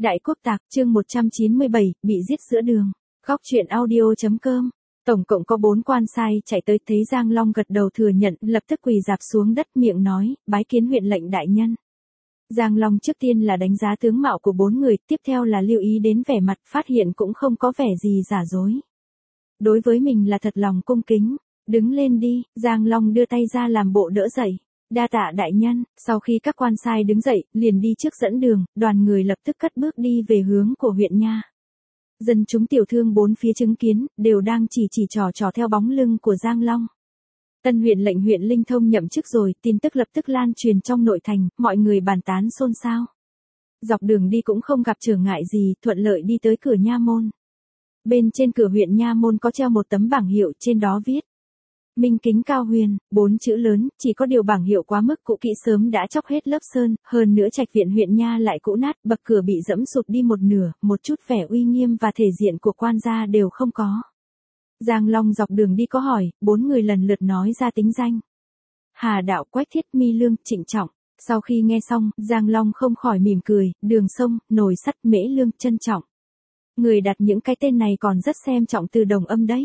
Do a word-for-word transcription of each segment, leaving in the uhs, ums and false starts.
Đại Quốc Tạc, chương một trăm chín mươi bảy, bị giết giữa đường. Góc truyện audio.com. Tổng cộng có bốn quan sai chạy tới, thấy Giang Long gật đầu thừa nhận, lập tức quỳ rạp xuống đất miệng nói, bái kiến huyện lệnh đại nhân. Giang Long trước tiên là đánh giá tướng mạo của bốn người, tiếp theo là lưu ý đến vẻ mặt, phát hiện cũng không có vẻ gì giả dối. Đối với mình là thật lòng cung kính. Đứng lên đi, Giang Long đưa tay ra làm bộ đỡ dậy. Đa tạ đại nhân. Sau khi các quan sai đứng dậy, liền đi trước dẫn đường, đoàn người lập tức cất bước đi về hướng của huyện nha. Dân chúng tiểu thương bốn phía chứng kiến, đều đang chỉ chỉ trò trò theo bóng lưng của Giang Long. Tân huyện lệnh huyện Linh Thông nhậm chức rồi, tin tức lập tức lan truyền trong nội thành, mọi người bàn tán xôn xao. Dọc đường đi cũng không gặp trở ngại gì, thuận lợi đi tới cửa nha môn. Bên trên cửa huyện nha môn có treo một tấm bảng hiệu, trên đó viết Minh Kính Cao Huyền, bốn chữ lớn, chỉ có điều bảng hiệu quá mức cũ kỹ, sớm đã chóc hết lớp sơn, hơn nữa trạch viện huyện nha lại cũ nát, bậc cửa bị dẫm sụt đi một nửa, một chút vẻ uy nghiêm và thể diện của quan gia đều không có. Giang Long dọc đường đi có hỏi, bốn người lần lượt nói ra tính danh. Hà Đạo, Quách Thiết, Mi Lương, Trịnh Trọng. Sau khi nghe xong, Giang Long không khỏi mỉm cười, Đường Sông, Nồi Sắt, Mễ Lương, Trân Trọng. Người đặt những cái tên này còn rất xem trọng từ đồng âm đấy.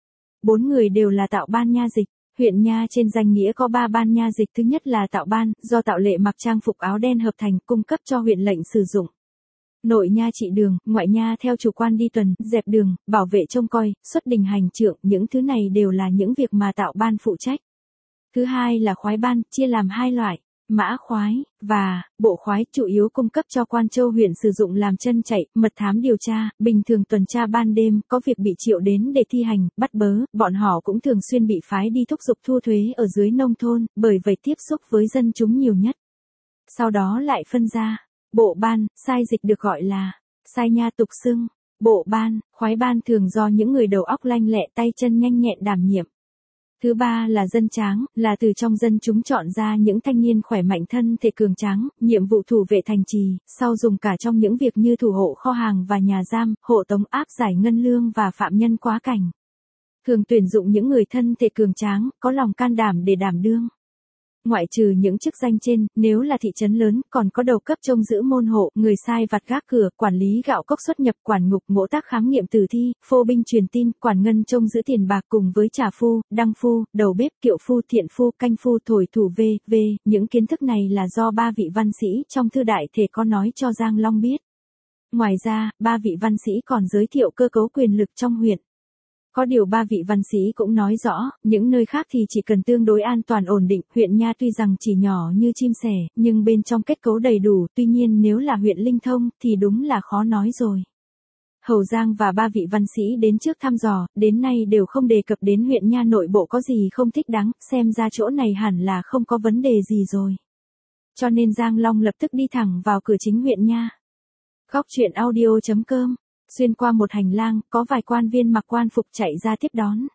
Bốn người đều là Tạo Ban nha dịch. Huyện nha trên danh nghĩa có ba ban nha dịch, thứ nhất là Tạo Ban, do Tạo Lệ mặc trang phục áo đen hợp thành, cung cấp cho huyện lệnh sử dụng. Nội nha trị đường, ngoại nha theo chủ quan đi tuần, dẹp đường, bảo vệ trông coi, xuất đình hành trượng, những thứ này đều là những việc mà Tạo Ban phụ trách. Thứ hai là khoái ban, chia làm hai loại. Mã khoái, và, bộ khoái chủ yếu cung cấp cho quan châu huyện sử dụng làm chân chạy, mật thám điều tra, bình thường tuần tra ban đêm, có việc bị triệu đến để thi hành, bắt bớ, bọn họ cũng thường xuyên bị phái đi thúc giục thu thuế ở dưới nông thôn, bởi vậy tiếp xúc với dân chúng nhiều nhất. Sau đó lại phân ra, bộ ban, sai dịch được gọi là, sai nha tục xưng, bộ ban, khoái ban thường do những người đầu óc lanh lẹ tay chân nhanh nhẹn đảm nhiệm. Thứ ba là dân tráng, là từ trong dân chúng chọn ra những thanh niên khỏe mạnh thân thể cường tráng, nhiệm vụ thủ vệ thành trì, sau dùng cả trong những việc như thủ hộ kho hàng và nhà giam, hộ tống áp giải ngân lương và phạm nhân quá cảnh. Thường tuyển dụng những người thân thể cường tráng, có lòng can đảm để đảm đương. Ngoại trừ những chức danh trên, nếu là thị trấn lớn, còn có đầu cấp trông giữ môn hộ, người sai vặt gác cửa, quản lý gạo cốc xuất nhập, quản ngục ngỗ tác khám nghiệm tử thi, phô binh truyền tin, quản ngân trông giữ tiền bạc cùng với trà phu, đăng phu, đầu bếp, kiệu phu, thiện phu, canh phu, thổi thủ v, v. Những kiến thức này là do ba vị văn sĩ trong thư đại thể có nói cho Giang Long biết. Ngoài ra, ba vị văn sĩ còn giới thiệu cơ cấu quyền lực trong huyện. Có điều ba vị văn sĩ cũng nói rõ, những nơi khác thì chỉ cần tương đối an toàn ổn định, huyện nha tuy rằng chỉ nhỏ như chim sẻ, nhưng bên trong kết cấu đầy đủ, tuy nhiên nếu là huyện Linh Thông, thì đúng là khó nói rồi. Hầu Giang và ba vị văn sĩ đến trước thăm dò, đến nay đều không đề cập đến huyện nha nội bộ có gì không thích đáng, xem ra chỗ này hẳn là không có vấn đề gì rồi. Cho nên Giang Long lập tức đi thẳng vào cửa chính huyện nha. Góc truyện audio.com. Xuyên qua một hành lang, có vài quan viên mặc quan phục chạy ra tiếp đón.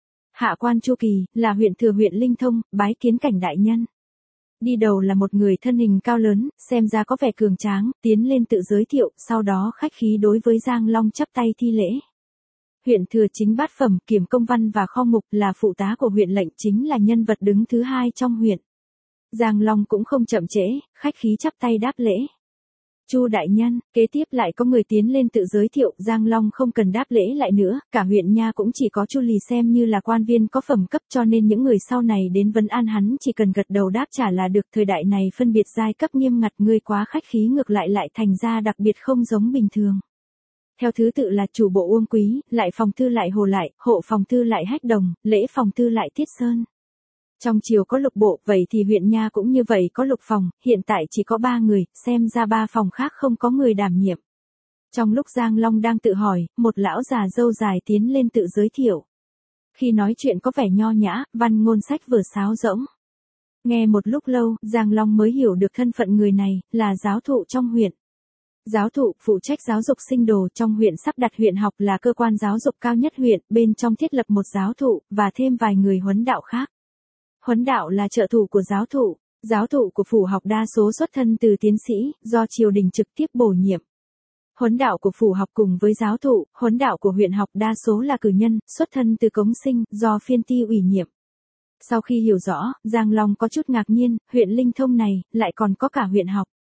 Hạ quan Chu Kỳ, là huyện thừa huyện Linh Thông, bái kiến cảnh đại nhân. Đi đầu là một người thân hình cao lớn, xem ra có vẻ cường tráng, tiến lên tự giới thiệu, sau đó khách khí đối với Giang Long chắp tay thi lễ. Huyện thừa chính bát phẩm, kiểm công văn và kho mục, là phụ tá của huyện lệnh, chính là nhân vật đứng thứ hai trong huyện. Giang Long cũng không chậm trễ, khách khí chắp tay đáp lễ. Chu đại nhân, kế tiếp lại có người tiến lên tự giới thiệu, Giang Long không cần đáp lễ lại nữa, cả huyện nha cũng chỉ có Chu Lì xem như là quan viên có phẩm cấp, cho nên những người sau này đến vấn an hắn chỉ cần gật đầu đáp trả là được. Thời đại này phân biệt giai cấp nghiêm ngặt, ngươi quá khách khí ngược lại lại thành ra đặc biệt không giống bình thường. Theo thứ tự là chủ bộ Uông Quý, lại phòng thư lại Hồ Lại, hộ phòng thư lại Hách Đồng, lễ phòng thư lại Tiết Sơn. Trong triều có lục bộ, vậy thì huyện nha cũng như vậy có lục phòng, hiện tại chỉ có ba người, xem ra ba phòng khác không có người đảm nhiệm. Trong lúc Giang Long đang tự hỏi, một lão già râu dài tiến lên tự giới thiệu. Khi nói chuyện có vẻ nho nhã, văn ngôn sách vở sáo rỗng. Nghe một lúc lâu, Giang Long mới hiểu được thân phận người này, là giáo thụ trong huyện. Giáo thụ phụ trách giáo dục sinh đồ trong huyện, sắp đặt huyện học là cơ quan giáo dục cao nhất huyện, bên trong thiết lập một giáo thụ, và thêm vài người huấn đạo khác. Huấn đạo là trợ thủ của giáo thụ, giáo thụ của phủ học đa số xuất thân từ tiến sĩ, do triều đình trực tiếp bổ nhiệm. Huấn đạo của phủ học cùng với giáo thụ, huấn đạo của huyện học đa số là cử nhân, xuất thân từ cống sinh, do phiên ti ủy nhiệm. Sau khi hiểu rõ, Giang Long có chút ngạc nhiên, huyện Linh Thông này, lại còn có cả huyện học.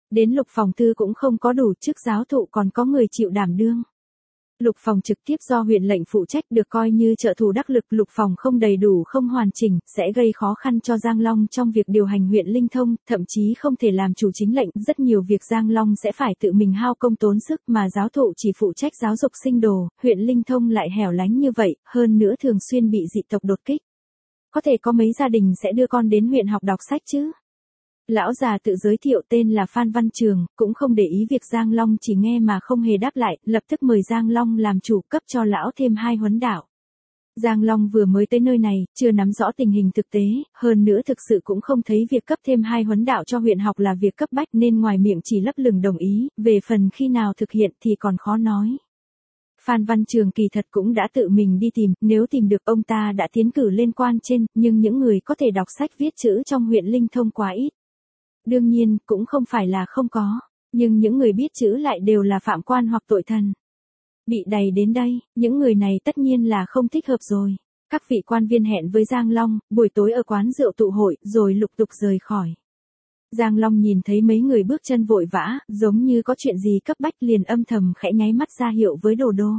Đến Lục Phòng Tư cũng không có đủ, chức giáo thụ còn có người chịu đảm đương. Lục Phòng trực tiếp do huyện lệnh phụ trách được coi như trợ thủ đắc lực. Lục Phòng không đầy đủ không hoàn chỉnh, sẽ gây khó khăn cho Giang Long trong việc điều hành huyện Linh Thông, thậm chí không thể làm chủ chính lệnh. Rất nhiều việc Giang Long sẽ phải tự mình hao công tốn sức, mà giáo thụ chỉ phụ trách giáo dục sinh đồ. Huyện Linh Thông lại hẻo lánh như vậy, hơn nữa thường xuyên bị dị tộc đột kích. Có thể có mấy gia đình sẽ đưa con đến huyện học đọc sách chứ? Lão già tự giới thiệu tên là Phan Văn Trường, cũng không để ý việc Giang Long chỉ nghe mà không hề đáp lại, lập tức mời Giang Long làm chủ, cấp cho lão thêm hai huấn đạo. Giang Long vừa mới tới nơi này, chưa nắm rõ tình hình thực tế, hơn nữa thực sự cũng không thấy việc cấp thêm hai huấn đạo cho huyện học là việc cấp bách nên ngoài miệng chỉ lấp lửng đồng ý, về phần khi nào thực hiện thì còn khó nói. Phan Văn Trường kỳ thật cũng đã tự mình đi tìm, nếu tìm được ông ta đã tiến cử lên quan trên, nhưng những người có thể đọc sách viết chữ trong huyện Linh Thông quá ít. Đương nhiên, cũng không phải là không có, nhưng những người biết chữ lại đều là phạm quan hoặc tội thần. Bị đày đến đây, những người này tất nhiên là không thích hợp rồi. Các vị quan viên hẹn với Giang Long, buổi tối ở quán rượu tụ hội, rồi lục tục rời khỏi. Giang Long nhìn thấy mấy người bước chân vội vã, giống như có chuyện gì cấp bách, liền âm thầm khẽ nháy mắt ra hiệu với Đồ Đô.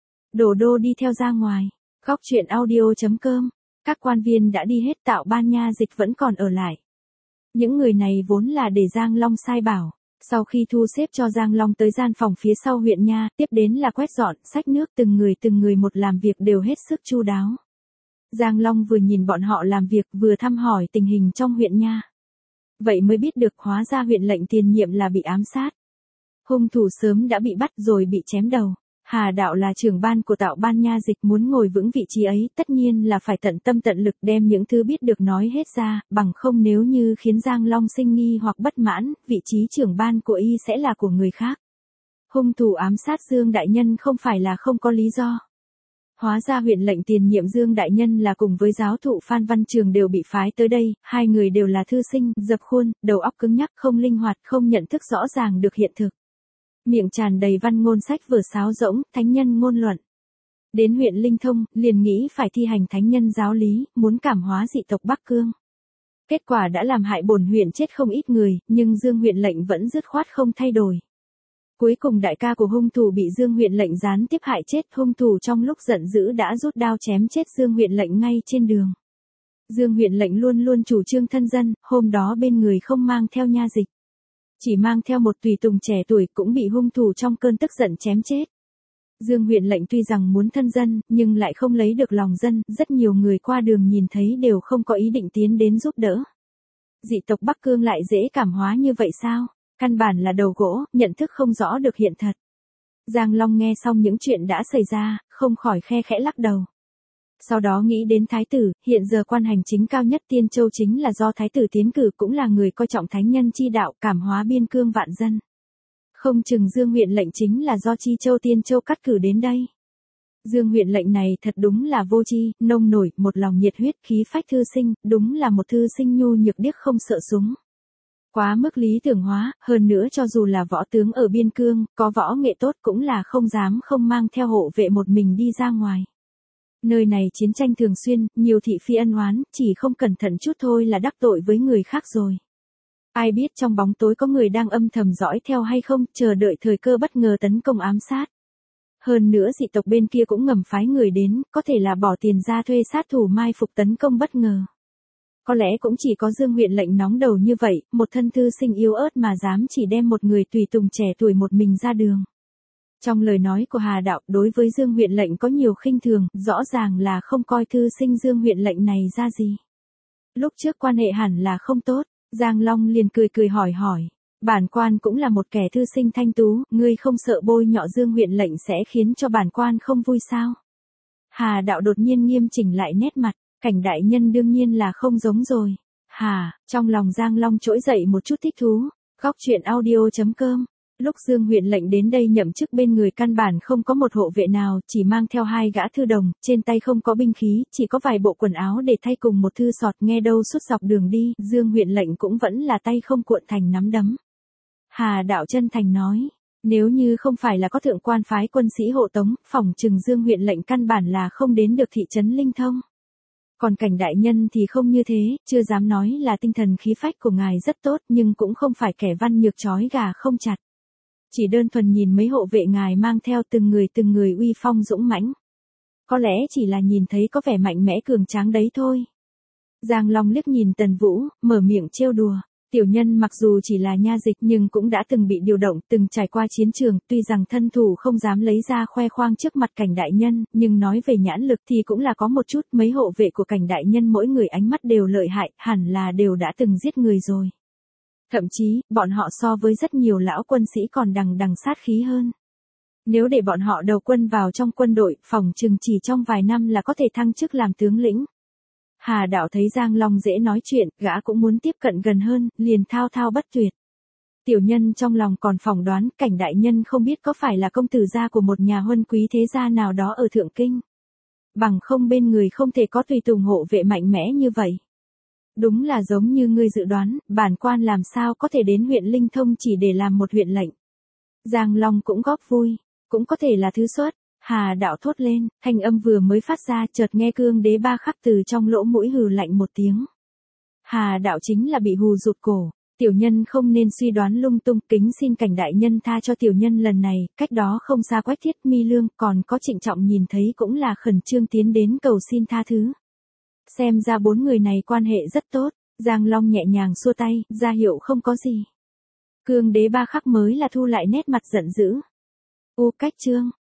Đồ Đô đi theo ra ngoài. Góc truyện audio chấm com. Các quan viên đã đi hết, Tạo Ban Nha Dịch vẫn còn ở lại. Những người này vốn là để Giang Long sai bảo. Sau khi thu xếp cho Giang Long tới gian phòng phía sau huyện nha, tiếp đến là quét dọn, xách nước, từng người từng người một làm việc đều hết sức chu đáo. Giang Long vừa nhìn bọn họ làm việc vừa thăm hỏi tình hình trong huyện nha. Vậy mới biết được hóa ra huyện lệnh tiền nhiệm là bị ám sát. Hung thủ sớm đã bị bắt rồi bị chém đầu. Hà Đạo là trưởng ban của Tạo Ban Nha Dịch, muốn ngồi vững vị trí ấy tất nhiên là phải tận tâm tận lực đem những thứ biết được nói hết ra, bằng không nếu như khiến Giang Long sinh nghi hoặc bất mãn, vị trí trưởng ban của y sẽ là của người khác. Hung thủ ám sát Dương Đại Nhân không phải là không có lý do. Hóa ra huyện lệnh tiền nhiệm Dương Đại Nhân là cùng với giáo thụ Phan Văn Trường đều bị phái tới đây, hai người đều là thư sinh, dập khuôn, đầu óc cứng nhắc, không linh hoạt, không nhận thức rõ ràng được hiện thực. Miệng tràn đầy văn ngôn sách vở sáo rỗng, thánh nhân ngôn luận. Đến huyện Linh Thông, liền nghĩ phải thi hành thánh nhân giáo lý, muốn cảm hóa dị tộc Bắc Cương. Kết quả đã làm hại bổn huyện chết không ít người, nhưng Dương huyện lệnh vẫn dứt khoát không thay đổi. Cuối cùng đại ca của hung thủ bị Dương huyện lệnh gián tiếp hại chết, hung thủ trong lúc giận dữ đã rút đao chém chết Dương huyện lệnh ngay trên đường. Dương huyện lệnh luôn luôn chủ trương thân dân, hôm đó bên người không mang theo nha dịch. Chỉ mang theo một tùy tùng trẻ tuổi cũng bị hung thủ trong cơn tức giận chém chết. Dương huyện lệnh tuy rằng muốn thân dân, nhưng lại không lấy được lòng dân, rất nhiều người qua đường nhìn thấy đều không có ý định tiến đến giúp đỡ. Dị tộc Bắc Cương lại dễ cảm hóa như vậy sao? Căn bản là đầu gỗ, nhận thức không rõ được hiện thật. Giang Long nghe xong những chuyện đã xảy ra, không khỏi khe khẽ lắc đầu. Sau đó nghĩ đến thái tử, hiện giờ quan hành chính cao nhất Tiên Châu chính là do thái tử tiến cử, cũng là người coi trọng thánh nhân chi đạo, cảm hóa biên cương vạn dân. Không chừng Dương huyện lệnh chính là do Chi Châu Tiên Châu cắt cử đến đây. Dương huyện lệnh này thật đúng là vô tri, nông nổi, một lòng nhiệt huyết, khí phách thư sinh, đúng là một thư sinh nhu nhược điếc không sợ súng. Quá mức lý tưởng hóa, hơn nữa cho dù là võ tướng ở biên cương, có võ nghệ tốt cũng là không dám không mang theo hộ vệ một mình đi ra ngoài. Nơi này chiến tranh thường xuyên, nhiều thị phi ân oán, chỉ không cẩn thận chút thôi là đắc tội với người khác rồi. Ai biết trong bóng tối có người đang âm thầm dõi theo hay không, chờ đợi thời cơ bất ngờ tấn công ám sát. Hơn nữa dị tộc bên kia cũng ngầm phái người đến, có thể là bỏ tiền ra thuê sát thủ mai phục tấn công bất ngờ. Có lẽ cũng chỉ có Dương huyện lệnh nóng đầu như vậy, một thân thư sinh yếu ớt mà dám chỉ đem một người tùy tùng trẻ tuổi một mình ra đường. Trong lời nói của Hà Đạo, đối với Dương huyện lệnh có nhiều khinh thường, rõ ràng là không coi thư sinh Dương huyện lệnh này ra gì. Lúc trước quan hệ hẳn là không tốt, Giang Long liền cười cười hỏi hỏi, bản quan cũng là một kẻ thư sinh thanh tú, ngươi không sợ bôi nhọ Dương huyện lệnh sẽ khiến cho bản quan không vui sao? Hà Đạo đột nhiên nghiêm chỉnh lại nét mặt, cảnh đại nhân đương nhiên là không giống rồi. Hà, trong lòng Giang Long trỗi dậy một chút thích thú. Góc truyện audio chấm com. Lúc Dương huyện lệnh đến đây nhậm chức bên người căn bản không có một hộ vệ nào, chỉ mang theo hai gã thư đồng, trên tay không có binh khí, chỉ có vài bộ quần áo để thay cùng một thư sọt, nghe đâu suốt dọc đường đi, Dương huyện lệnh cũng vẫn là tay không cuộn thành nắm đấm. Hà Đạo chân thành nói, nếu như không phải là có thượng quan phái quân sĩ hộ tống, phỏng chừng Dương huyện lệnh căn bản là không đến được thị trấn Linh Thông. Còn Cảnh đại nhân thì không như thế, chưa dám nói là tinh thần khí phách của ngài rất tốt, nhưng cũng không phải kẻ văn nhược trói gà không chặt. Chỉ đơn thuần nhìn mấy hộ vệ ngài mang theo từng người từng người uy phong dũng mãnh. Có lẽ chỉ là nhìn thấy có vẻ mạnh mẽ cường tráng đấy thôi. Giang Long liếc nhìn Tần Vũ, mở miệng trêu đùa. Tiểu nhân mặc dù chỉ là nha dịch nhưng cũng đã từng bị điều động, từng trải qua chiến trường, tuy rằng thân thủ không dám lấy ra khoe khoang trước mặt Cảnh đại nhân, nhưng nói về nhãn lực thì cũng là có một chút, mấy hộ vệ của Cảnh đại nhân mỗi người ánh mắt đều lợi hại, hẳn là đều đã từng giết người rồi. Thậm chí, bọn họ so với rất nhiều lão quân sĩ còn đằng đằng sát khí hơn. Nếu để bọn họ đầu quân vào trong quân đội, phòng chừng chỉ trong vài năm là có thể thăng chức làm tướng lĩnh. Hà Đạo thấy Giang Long dễ nói chuyện, gã cũng muốn tiếp cận gần hơn, liền thao thao bất tuyệt. Tiểu nhân trong lòng còn phỏng đoán, Cảnh đại nhân không biết có phải là công tử gia của một nhà huân quý thế gia nào đó ở Thượng Kinh. Bằng không bên người không thể có tùy tùng hộ vệ mạnh mẽ như vậy. Đúng là giống như ngươi dự đoán, bản quan làm sao có thể đến huyện Linh Thông chỉ để làm một huyện lệnh. Giang Long cũng góp vui, cũng có thể là thứ sót. Hà Đạo thốt lên, thanh âm vừa mới phát ra chợt nghe Cương Đế Ba Khắc từ trong lỗ mũi hừ lạnh một tiếng. Hà Đạo chính là bị hù rụt cổ, tiểu nhân không nên suy đoán lung tung, kính xin Cảnh đại nhân tha cho tiểu nhân lần này, cách đó không xa Quách Thiết Mi Lương còn có Trịnh Trọng nhìn thấy cũng là khẩn trương tiến đến cầu xin tha thứ. Xem ra bốn người này quan hệ rất tốt, Giang Long nhẹ nhàng xua tay, ra hiệu không có gì. Cương Đế Ba Khắc mới là thu lại nét mặt giận dữ. U Cách Trương,